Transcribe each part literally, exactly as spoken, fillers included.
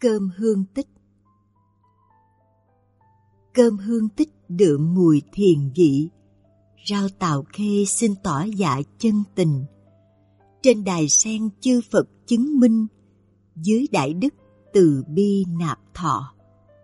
Cơm hương tích. Cơm hương tích đượm mùi thiền vị, rau tàu khê xin tỏ dạ chân tình. Trên đài sen chư Phật chứng minh, dưới đại đức từ bi nạp thọ.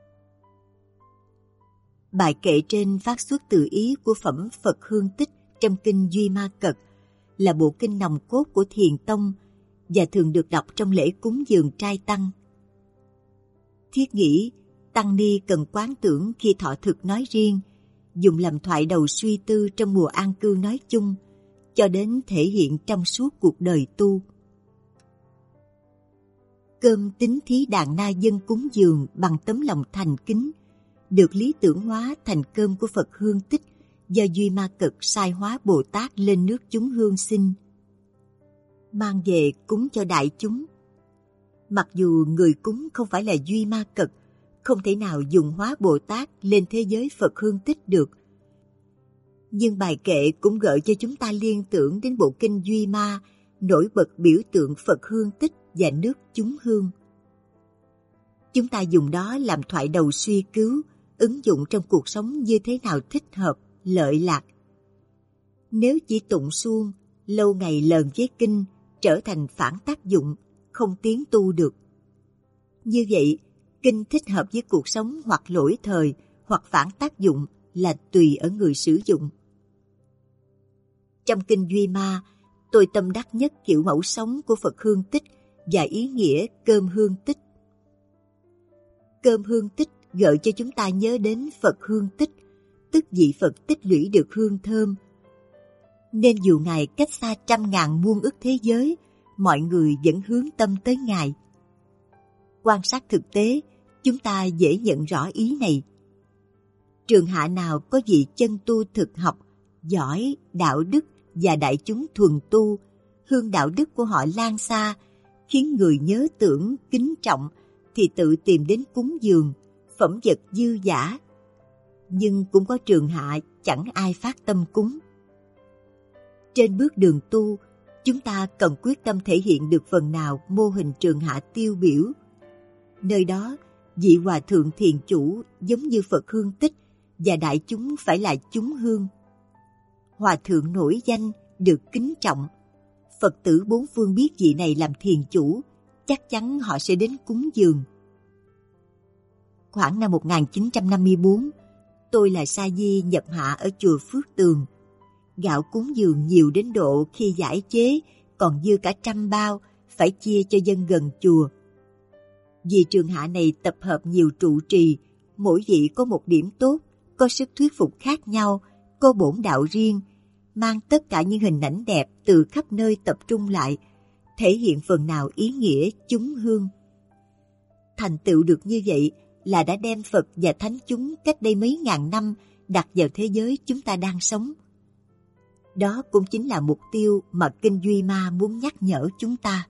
Bài kệ trên phát xuất từ ý của phẩm Phật hương tích trong kinh Duy Ma Cật, là bộ kinh nòng cốt của Thiền Tông và thường được đọc trong lễ cúng dường trai tăng. Thiết nghĩ, tăng ni cần quán tưởng khi thọ thực nói riêng, dùng làm thoại đầu suy tư trong mùa an cư nói chung, cho đến thể hiện trong suốt cuộc đời tu. Cơm tín thí đàn na dân cúng dường bằng tấm lòng thành kính, được lý tưởng hóa thành cơm của Phật hương tích do Duy Ma Cật sai hóa Bồ Tát lên nước chúng hương sinh, mang về cúng cho đại chúng. Mặc dù người cúng không phải là Duy Ma Cật, không thể nào dùng hóa Bồ Tát lên thế giới Phật hương tích được, nhưng bài kệ cũng gợi cho chúng ta liên tưởng đến bộ kinh Duy Ma, nổi bật biểu tượng Phật hương tích và nước chúng hương. Chúng ta dùng đó làm thoại đầu suy cứu, ứng dụng trong cuộc sống như thế nào thích hợp, lợi lạc. Nếu chỉ tụng suông, lâu ngày lờn với kinh, trở thành phản tác dụng, không tiến tu được. Như vậy, kinh thích hợp với cuộc sống hoặc lỗi thời, hoặc phản tác dụng là tùy ở người sử dụng. Trong kinh Duy Ma, tôi tâm đắc nhất kiểu mẫu sống của Phật hương tích và ý nghĩa cơm hương tích. Cơm hương tích gợi cho chúng ta nhớ đến Phật hương tích, tức vị Phật tích lũy được hương thơm. Nên dù Ngài cách xa trăm ngàn muôn ức thế giới, mọi người vẫn hướng tâm tới Ngài. Quan sát thực tế, chúng ta dễ nhận rõ ý này. Trường hạ nào có vị chân tu thực học, giỏi, đạo đức và đại chúng thuần tu, hương đạo đức của họ lan xa, khiến người nhớ tưởng, kính trọng, thì tự tìm đến cúng dường, phẩm vật dư dả. Nhưng cũng có trường hạ chẳng ai phát tâm cúng. Trên bước đường tu, chúng ta cần quyết tâm thể hiện được phần nào mô hình trường hạ tiêu biểu. Nơi đó, vị hòa thượng thiền chủ giống như Phật hương tích và đại chúng phải là chúng hương. Hòa thượng nổi danh, được kính trọng. Phật tử bốn phương biết vị này làm thiền chủ, chắc chắn họ sẽ đến cúng dường. Khoảng năm một nghìn chín trăm năm mươi tư, tôi là sa di nhập hạ ở chùa Phước Tường. Gạo cúng dường nhiều đến độ khi giải chế còn dư cả trăm bao, phải chia cho dân gần chùa. Vì trường hạ này tập hợp nhiều trụ trì, mỗi vị có một điểm tốt, có sức thuyết phục khác nhau, có bổn đạo riêng, mang tất cả những hình ảnh đẹp từ khắp nơi tập trung lại, thể hiện phần nào ý nghĩa chúng hương. Thành tựu được như vậy là đã đem Phật và thánh chúng cách đây mấy ngàn năm đặt vào thế giới chúng ta đang sống. Đó cũng chính là mục tiêu mà kinh Duy Ma muốn nhắc nhở chúng ta.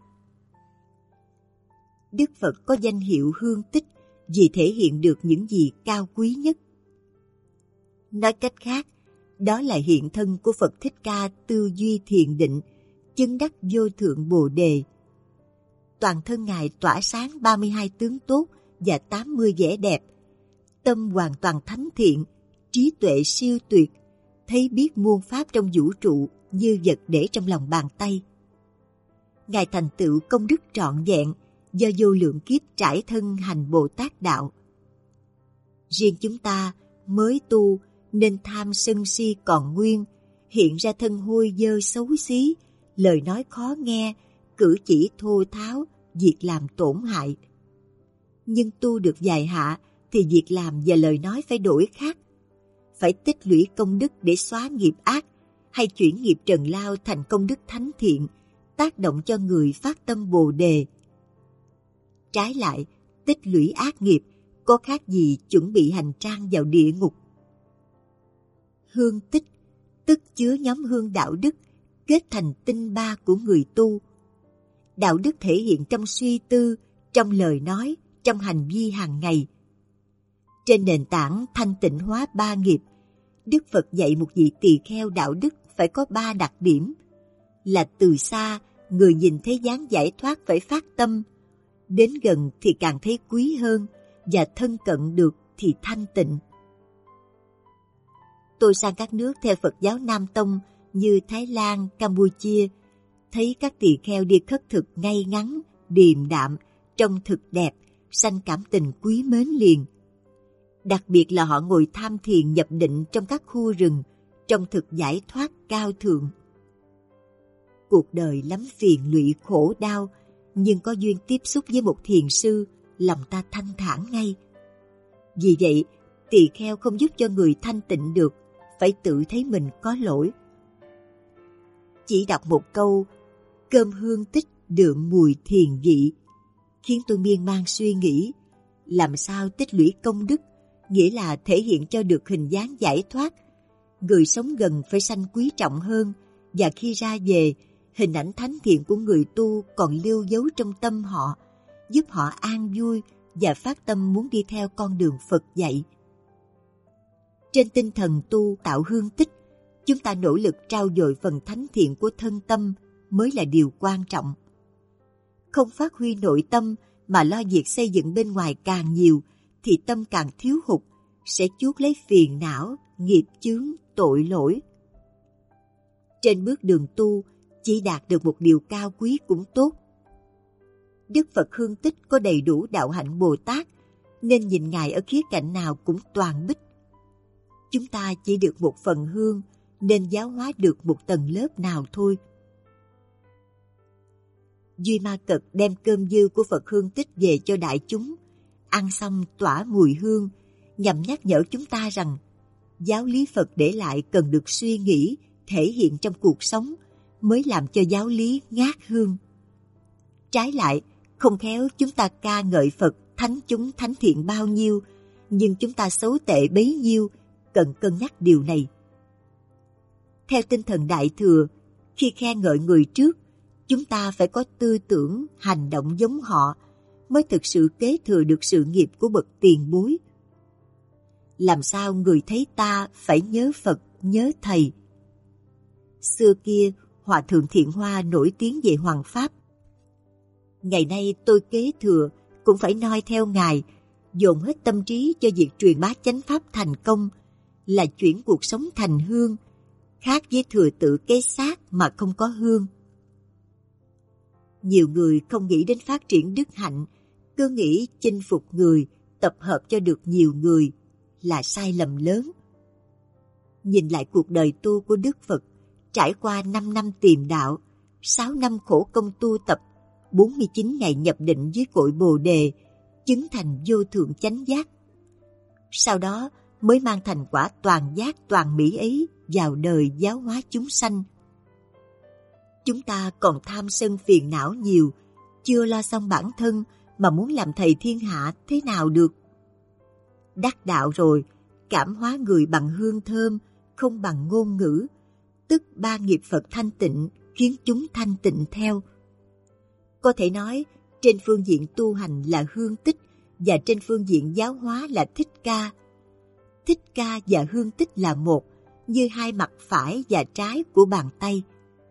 Đức Phật có danh hiệu hương tích vì thể hiện được những gì cao quý nhất. Nói cách khác, đó là hiện thân của Phật Thích Ca tư duy thiền định, chứng đắc vô thượng Bồ Đề. Toàn thân Ngài tỏa sáng ba mươi hai tướng tốt và tám mươi vẻ đẹp, tâm hoàn toàn thánh thiện, trí tuệ siêu tuyệt, thấy biết muôn pháp trong vũ trụ như vật để trong lòng bàn tay. Ngài thành tựu công đức trọn vẹn do vô lượng kiếp trải thân hành Bồ Tát đạo. Riêng chúng ta mới tu nên tham sân si còn nguyên, hiện ra thân hôi dơ xấu xí, lời nói khó nghe, cử chỉ thô tháo, việc làm tổn hại. Nhưng tu được vài hạ thì việc làm và lời nói phải đổi khác. Phải tích lũy công đức để xóa nghiệp ác, hay chuyển nghiệp trần lao thành công đức thánh thiện, tác động cho người phát tâm Bồ Đề. Trái lại, tích lũy ác nghiệp có khác gì chuẩn bị hành trang vào địa ngục. Hương tích, tức chứa nhóm hương đạo đức, kết thành tinh ba của người tu. Đạo đức thể hiện trong suy tư, trong lời nói, trong hành vi hàng ngày. Trên nền tảng thanh tịnh hóa ba nghiệp, Đức Phật dạy một vị tỳ kheo đạo đức phải có ba đặc điểm, là từ xa, người nhìn thấy dáng giải thoát phải phát tâm, đến gần thì càng thấy quý hơn, và thân cận được thì thanh tịnh. Tôi sang các nước theo Phật giáo Nam Tông như Thái Lan, Campuchia, thấy các tỳ kheo đi khất thực ngay ngắn, điềm đạm, trông thực đẹp, sanh cảm tình quý mến liền. Đặc biệt là họ ngồi tham thiền nhập định trong các khu rừng, trông thực giải thoát cao thượng. Cuộc đời lắm phiền lụy khổ đau, nhưng có duyên tiếp xúc với một thiền sư, lòng ta thanh thản ngay. Vì vậy, tỳ kheo không giúp cho người thanh tịnh được, phải tự thấy mình có lỗi. Chỉ đọc một câu, cơm hương tích đượm mùi thiền vị, khiến tôi miên man suy nghĩ, làm sao tích lũy công đức, nghĩa là thể hiện cho được hình dáng giải thoát. Người sống gần phải sanh quý trọng hơn, và khi ra về, hình ảnh thánh thiện của người tu còn lưu dấu trong tâm họ, giúp họ an vui và phát tâm muốn đi theo con đường Phật dạy. Trên tinh thần tu tạo hương tích, chúng ta nỗ lực trau dồi phần thánh thiện của thân tâm mới là điều quan trọng. Không phát huy nội tâm mà lo việc xây dựng bên ngoài càng nhiều, thì tâm càng thiếu hụt, sẽ chuốc lấy phiền não, nghiệp chướng, tội lỗi. Trên bước đường tu, chỉ đạt được một điều cao quý cũng tốt. Đức Phật Hương Tích có đầy đủ đạo hạnh Bồ Tát, nên nhìn Ngài ở khía cạnh nào cũng toàn bích. Chúng ta chỉ được một phần hương, nên giáo hóa được một tầng lớp nào thôi. Duy Ma Cật đem cơm dư của Phật Hương Tích về cho đại chúng, ăn xong tỏa mùi hương, nhằm nhắc nhở chúng ta rằng giáo lý Phật để lại cần được suy nghĩ, thể hiện trong cuộc sống, mới làm cho giáo lý ngát hương. Trái lại, không khéo chúng ta ca ngợi Phật thánh chúng thánh thiện bao nhiêu, nhưng chúng ta xấu tệ bấy nhiêu, cần cân nhắc điều này. Theo tinh thần Đại Thừa, khi khen ngợi người trước, chúng ta phải có tư tưởng, hành động giống họ, mới thực sự kế thừa được sự nghiệp của bậc tiền bối. Làm sao người thấy ta phải nhớ Phật, nhớ Thầy? Xưa kia, Hòa Thượng Thiện Hoa nổi tiếng về hoằng pháp. Ngày nay tôi kế thừa, cũng phải noi theo Ngài, dồn hết tâm trí cho việc truyền bá chánh pháp thành công, là chuyển cuộc sống thành hương, khác với thừa tự cái xác mà không có hương. Nhiều người không nghĩ đến phát triển đức hạnh, cứ nghĩ chinh phục người, tập hợp cho được nhiều người, là sai lầm lớn. Nhìn lại cuộc đời tu của Đức Phật, trải qua năm năm tìm đạo, sáu năm khổ công tu tập, bốn mươi chín ngày nhập định dưới cội Bồ Đề, chứng thành vô thượng chánh giác. Sau đó mới mang thành quả toàn giác toàn mỹ ấy vào đời giáo hóa chúng sanh. Chúng ta còn tham sân phiền não nhiều, chưa lo xong bản thân mà muốn làm thầy thiên hạ thế nào được. Đắc đạo rồi, cảm hóa người bằng hương thơm, không bằng ngôn ngữ, tức ba nghiệp Phật thanh tịnh khiến chúng thanh tịnh theo. Có thể nói, trên phương diện tu hành là Hương Tích, và trên phương diện giáo hóa là Thích Ca. Thích Ca và Hương Tích là một, như hai mặt phải và trái của bàn tay.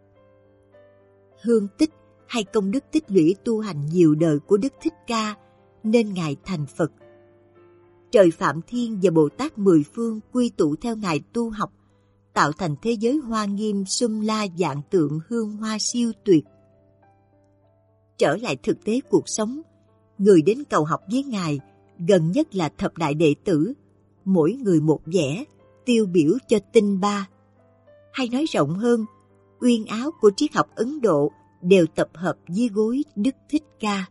Hương Tích hay công đức tích lũy tu hành nhiều đời của Đức Thích Ca, nên Ngài thành Phật. Trời Phạm Thiên và Bồ Tát mười phương quy tụ theo Ngài tu học, tạo thành thế giới hoa nghiêm sum la vạn tượng hương hoa siêu tuyệt. Trở lại thực tế cuộc sống, người đến cầu học với Ngài gần nhất là thập đại đệ tử, mỗi người một vẻ, tiêu biểu cho tinh ba. Hay nói rộng hơn, uyên áo của triết học Ấn Độ đều tập hợp dưới gối Đức Thích Ca.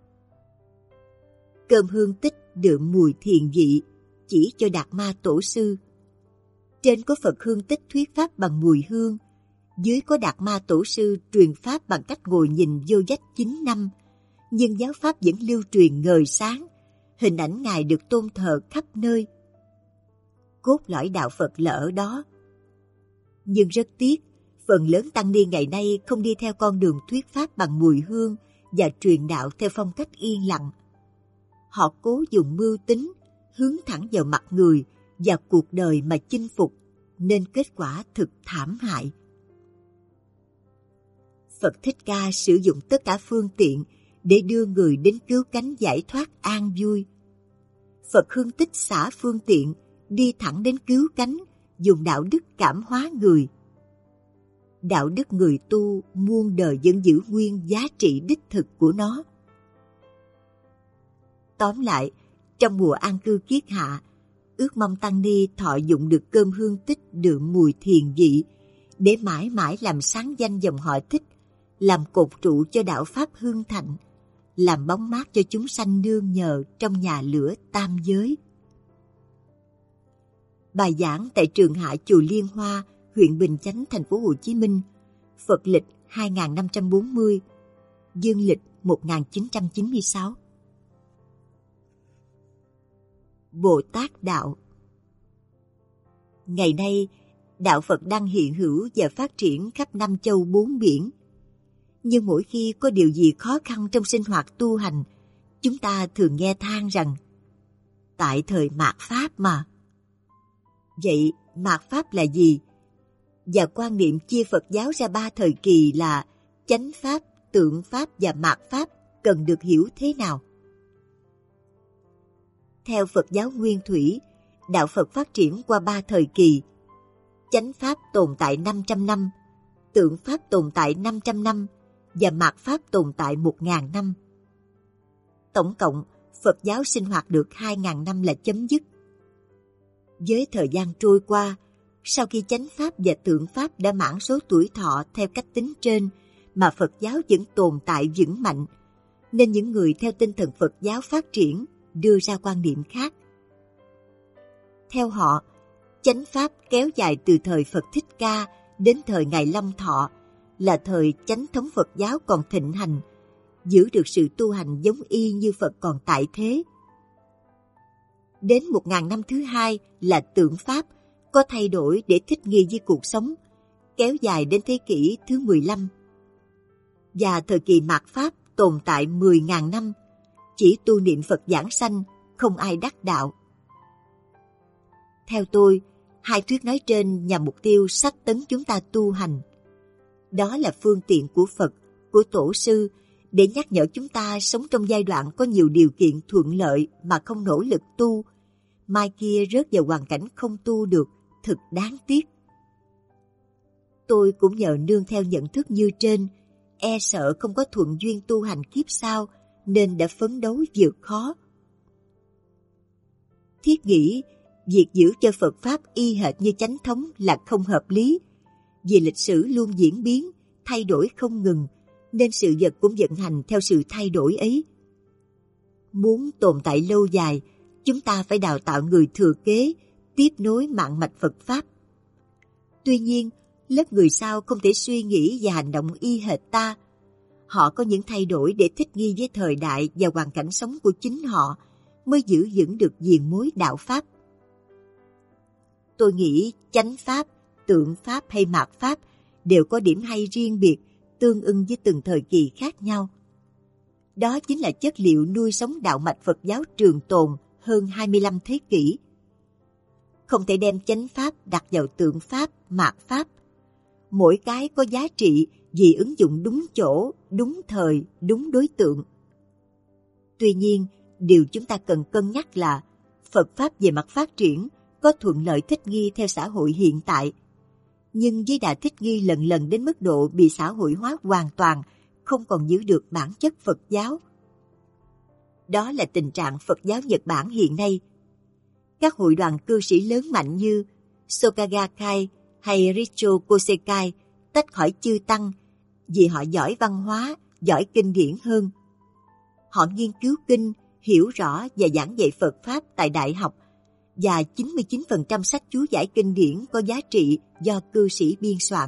Cơm hương tích đượm mùi thiền vị, chỉ cho Đạt Ma Tổ sư. Trên có Phật Hương Tích thuyết pháp bằng mùi hương, dưới có Đạt Ma Tổ sư truyền pháp bằng cách ngồi nhìn vô vách chín năm, nhưng giáo pháp vẫn lưu truyền ngời sáng, hình ảnh Ngài được tôn thờ khắp nơi. Cốt lõi đạo Phật là ở đó. Nhưng rất tiếc, phần lớn tăng ni ngày nay không đi theo con đường thuyết pháp bằng mùi hương và truyền đạo theo phong cách yên lặng. Họ cố dùng mưu tính, hướng thẳng vào mặt người và cuộc đời mà chinh phục, nên kết quả thực thảm hại. Phật Thích Ca sử dụng tất cả phương tiện để đưa người đến cứu cánh giải thoát an vui. Phật Hương Tích xả phương tiện, đi thẳng đến cứu cánh, dùng đạo đức cảm hóa người. Đạo đức người tu muôn đời vẫn giữ nguyên giá trị đích thực của nó. Tóm lại, trong mùa an cư kiết hạ, ước mong tăng ni thọ dụng được cơm hương tích đượm mùi thiền vị, để mãi mãi làm sáng danh dòng họ Thích, làm cột trụ cho đạo Pháp hương thạnh, làm bóng mát cho chúng sanh nương nhờ trong nhà lửa tam giới. Bài giảng tại trường Hạ chùa Liên Hoa, huyện Bình Chánh, thành phố Hồ Chí Minh, Phật lịch hai nghìn năm trăm bốn mươi, Dương lịch một nghìn chín trăm chín mươi sáu. Bồ Tát Đạo. Ngày nay, đạo Phật đang hiện hữu và phát triển khắp năm châu bốn biển. Nhưng mỗi khi có điều gì khó khăn trong sinh hoạt tu hành, chúng ta thường nghe than rằng tại thời mạt Pháp mà. Vậy mạt Pháp là gì? Và quan niệm chia Phật giáo ra ba thời kỳ là chánh Pháp, tượng Pháp và mạt Pháp cần được hiểu thế nào? Theo Phật giáo Nguyên Thủy, đạo Phật phát triển qua ba thời kỳ. Chánh Pháp tồn tại năm trăm năm, tượng Pháp tồn tại năm trăm năm và mạt Pháp tồn tại một nghìn năm. Tổng cộng, Phật giáo sinh hoạt được hai nghìn năm là chấm dứt. Với thời gian trôi qua, sau khi chánh Pháp và tượng Pháp đã mãn số tuổi thọ theo cách tính trên, mà Phật giáo vẫn tồn tại vững mạnh, nên những người theo tinh thần Phật giáo phát triển đưa ra quan điểm khác. Theo họ, chánh Pháp kéo dài từ thời Phật Thích Ca đến thời Ngài Long Thọ, là thời chánh thống Phật giáo còn thịnh hành, giữ được sự tu hành giống y như Phật còn tại thế. Đến một nghìn năm thứ hai là tượng Pháp, có thay đổi để thích nghi với cuộc sống, kéo dài đến thế kỷ thứ mười lăm. Và thời kỳ mạt Pháp tồn tại mười nghìn năm, chỉ tu niệm Phật giảng sanh, không ai đắc đạo. Theo tôi, hai thuyết nói trên nhằm mục tiêu sách tấn chúng ta tu hành. Đó là phương tiện của Phật, của Tổ sư, để nhắc nhở chúng ta sống trong giai đoạn có nhiều điều kiện thuận lợi mà không nỗ lực tu, mai kia rớt vào hoàn cảnh không tu được, thật đáng tiếc. Tôi cũng nhờ nương theo nhận thức như trên, e sợ không có thuận duyên tu hành kiếp sau, nên đã phấn đấu vượt khó. Thiết nghĩ, việc giữ cho Phật Pháp y hệt như chánh thống là không hợp lý, vì lịch sử luôn diễn biến, thay đổi không ngừng, nên sự vật cũng vận hành theo sự thay đổi ấy. Muốn tồn tại lâu dài, chúng ta phải đào tạo người thừa kế, tiếp nối mạng mạch Phật Pháp. Tuy nhiên, lớp người sau không thể suy nghĩ và hành động y hệt ta. Họ có những thay đổi để thích nghi với thời đại và hoàn cảnh sống của chính họ, mới giữ vững được diền mối đạo Pháp. Tôi nghĩ chánh Pháp, tượng Pháp hay mạt Pháp đều có điểm hay riêng biệt, tương ưng với từng thời kỳ khác nhau. Đó chính là chất liệu nuôi sống đạo mạch Phật giáo trường tồn hơn hai mươi lăm thế kỷ. Không thể đem chánh Pháp đặt vào tượng Pháp, mạt Pháp. Mỗi cái có giá trị vì ứng dụng đúng chỗ, đúng thời, đúng đối tượng. Tuy nhiên, điều chúng ta cần cân nhắc là Phật Pháp về mặt phát triển có thuận lợi thích nghi theo xã hội hiện tại. Nhưng với đà thích nghi lần lần đến mức độ bị xã hội hóa hoàn toàn, không còn giữ được bản chất Phật giáo. Đó là tình trạng Phật giáo Nhật Bản hiện nay. Các hội đoàn cư sĩ lớn mạnh như Soka Gakkai hay Richo Kosekai tách khỏi chư tăng vì họ giỏi văn hóa, giỏi kinh điển hơn. Họ nghiên cứu kinh, hiểu rõ và giảng dạy Phật Pháp tại đại học, và chín mươi chín phần trăm sách chú giải kinh điển có giá trị do cư sĩ biên soạn.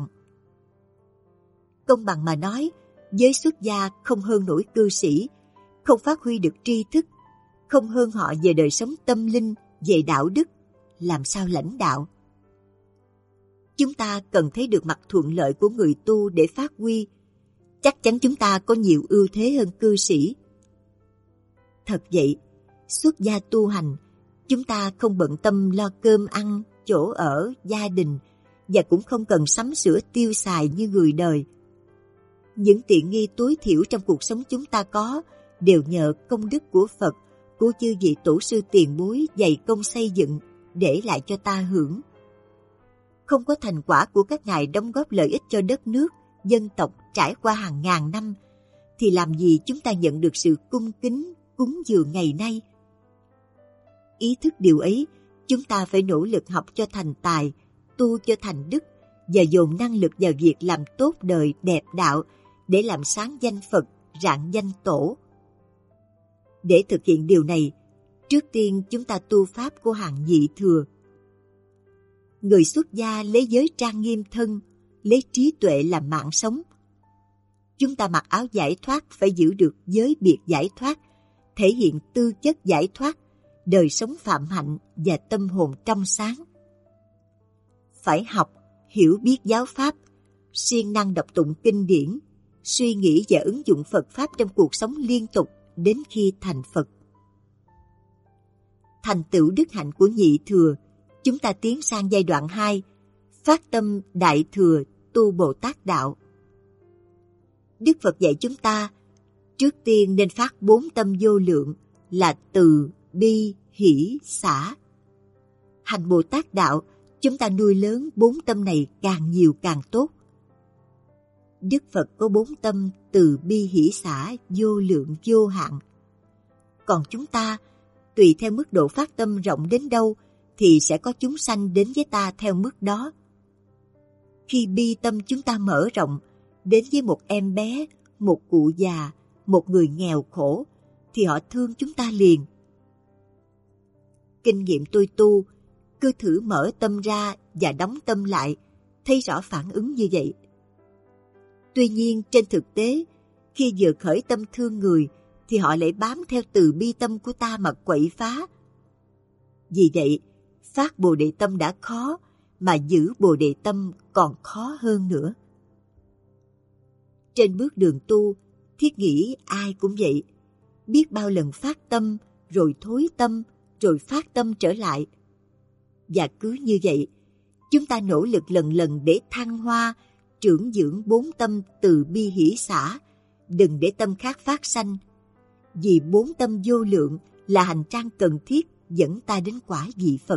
Công bằng mà nói, giới xuất gia không hơn nổi cư sĩ, không phát huy được tri thức, không hơn họ về đời sống tâm linh, về đạo đức, làm sao lãnh đạo? Chúng ta cần thấy được mặt thuận lợi của người tu để phát huy. Chắc chắn chúng ta có nhiều ưu thế hơn cư sĩ. Thật vậy, xuất gia tu hành, chúng ta không bận tâm lo cơm ăn, chỗ ở, gia đình, và cũng không cần sắm sửa tiêu xài như người đời. Những tiện nghi tối thiểu trong cuộc sống chúng ta có đều nhờ công đức của Phật, của chư vị tổ sư tiền bối dày công xây dựng để lại cho ta hưởng. Không có thành quả của các ngài đóng góp lợi ích cho đất nước, dân tộc trải qua hàng ngàn năm, thì làm gì chúng ta nhận được sự cung kính, cúng dường ngày nay? Ý thức điều ấy, chúng ta phải nỗ lực học cho thành tài, tu cho thành đức, và dồn năng lực vào việc làm tốt đời đẹp đạo để làm sáng danh Phật, rạng danh Tổ. Để thực hiện điều này, trước tiên chúng ta tu pháp của hàng nhị thừa. Người xuất gia lấy giới trang nghiêm thân, lấy trí tuệ làm mạng sống. Chúng ta mặc áo giải thoát phải giữ được giới biệt giải thoát, thể hiện tư chất giải thoát, đời sống phạm hạnh và tâm hồn trong sáng. Phải học, hiểu biết giáo pháp, siêng năng đọc tụng kinh điển, suy nghĩ và ứng dụng Phật pháp trong cuộc sống liên tục đến khi thành Phật. Thành tựu đức hạnh của nhị thừa, chúng ta tiến sang giai đoạn hai, phát tâm đại thừa tu Bồ Tát đạo. Đức Phật dạy chúng ta, trước tiên nên phát bốn tâm vô lượng là từ, bi, hỷ, xả. Hành Bồ Tát đạo, chúng ta nuôi lớn bốn tâm này càng nhiều càng tốt. Đức Phật có bốn tâm từ, bi, hỷ, xả vô lượng vô hạn. Còn chúng ta, tùy theo mức độ phát tâm rộng đến đâu, thì sẽ có chúng sanh đến với ta theo mức đó. Khi bi tâm chúng ta mở rộng, đến với một em bé, một cụ già, một người nghèo khổ, thì họ thương chúng ta liền. Kinh nghiệm tôi tu, cứ thử mở tâm ra và đóng tâm lại, thấy rõ phản ứng như vậy. Tuy nhiên trên thực tế, khi vừa khởi tâm thương người, thì họ lại bám theo từ bi tâm của ta mà quậy phá. Vì vậy, phát Bồ Đề tâm đã khó, mà giữ Bồ Đề tâm còn khó hơn nữa. Trên bước đường tu, thiết nghĩ ai cũng vậy. Biết bao lần phát tâm, rồi thối tâm, rồi phát tâm trở lại. Và cứ như vậy, chúng ta nỗ lực lần lần để thăng hoa, trưởng dưỡng bốn tâm từ bi hỷ xả, đừng để tâm khác phát sanh. Vì bốn tâm vô lượng là hành trang cần thiết dẫn ta đến quả vị Phật.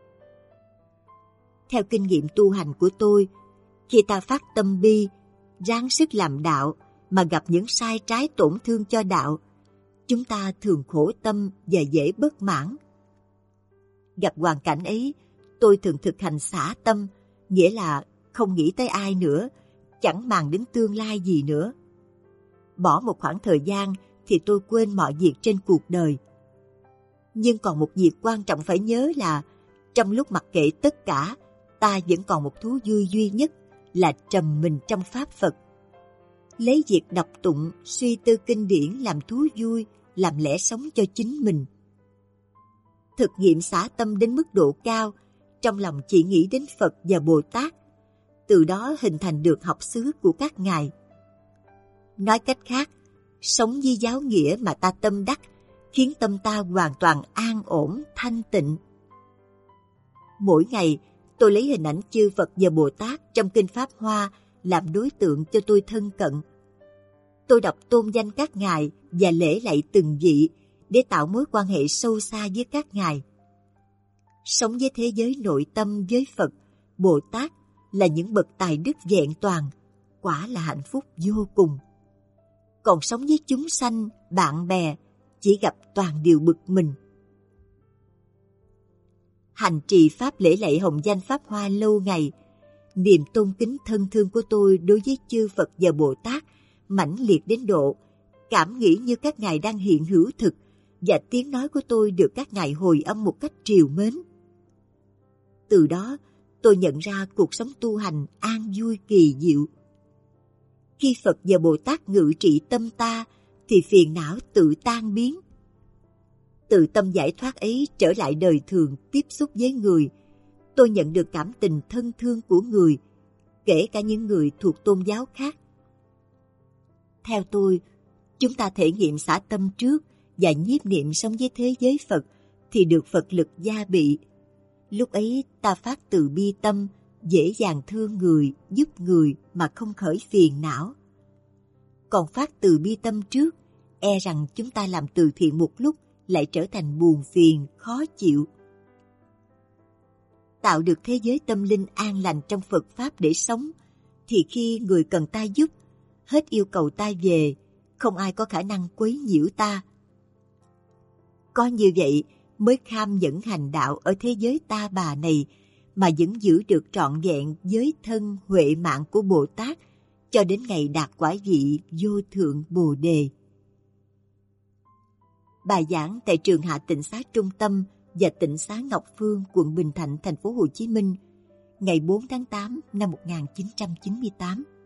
Theo kinh nghiệm tu hành của tôi, khi ta phát tâm bi, ráng sức làm đạo mà gặp những sai trái tổn thương cho đạo, chúng ta thường khổ tâm và dễ bất mãn. Gặp hoàn cảnh ấy, tôi thường thực hành xả tâm, nghĩa là không nghĩ tới ai nữa, chẳng màng đến tương lai gì nữa. Bỏ một khoảng thời gian thì tôi quên mọi việc trên cuộc đời. Nhưng còn một việc quan trọng phải nhớ là trong lúc mặc kệ tất cả, ta vẫn còn một thú vui duy nhất là trầm mình trong Pháp Phật. Lấy việc đọc tụng, suy tư kinh điển làm thú vui, làm lẽ sống cho chính mình. Thực nghiệm xả tâm đến mức độ cao, trong lòng chỉ nghĩ đến Phật và Bồ Tát, từ đó hình thành được học xứ của các ngài. Nói cách khác, sống với giáo nghĩa mà ta tâm đắc, khiến tâm ta hoàn toàn an ổn, thanh tịnh. Mỗi ngày, tôi lấy hình ảnh chư Phật và Bồ Tát trong Kinh Pháp Hoa làm đối tượng cho tôi thân cận. Tôi đọc tôn danh các ngài và lễ lạy từng vị để tạo mối quan hệ sâu xa với các ngài. Sống với thế giới nội tâm với Phật, Bồ Tát là những bậc tài đức vẹn toàn, quả là hạnh phúc vô cùng. Còn sống với chúng sanh, bạn bè, chỉ gặp toàn điều bực mình. Hành trì pháp lễ lạy hồng danh Pháp Hoa lâu ngày, niềm tôn kính thân thương của tôi đối với chư Phật và Bồ Tát mãnh liệt đến độ cảm nghĩ như các ngài đang hiện hữu thực, và tiếng nói của tôi được các ngài hồi âm một cách trìu mến. Từ đó, tôi nhận ra cuộc sống tu hành an vui kỳ diệu. Khi Phật và Bồ Tát ngự trị tâm ta, thì phiền não tự tan biến. Từ tâm giải thoát ấy trở lại đời thường tiếp xúc với người, tôi nhận được cảm tình thân thương của người, kể cả những người thuộc tôn giáo khác. Theo tôi, chúng ta thể nghiệm xả tâm trước và nhiếp niệm sống với thế giới Phật thì được Phật lực gia bị. Lúc ấy ta phát từ bi tâm, dễ dàng thương người, giúp người mà không khởi phiền não. còn phát từ bi tâm trước, e rằng chúng ta làm từ thiện một lúc lại trở thành buồn phiền, khó chịu. Tạo được thế giới tâm linh an lành trong Phật Pháp để sống, thì khi người cần ta giúp, hết yêu cầu ta về, không ai có khả năng quấy nhiễu ta. Có như vậy mới kham nhẫn hành đạo ở thế giới ta bà này, mà vẫn giữ được trọn vẹn giới thân huệ mạng của Bồ Tát cho đến ngày đạt quả vị vô thượng Bồ Đề. Bài giảng tại trường Hạ Tịnh Xá Trung Tâm và Tịnh Xá Ngọc Phương, quận Bình Thạnh, thành phố Hồ Chí Minh, ngày bốn tháng tám năm một nghìn chín trăm chín mươi tám.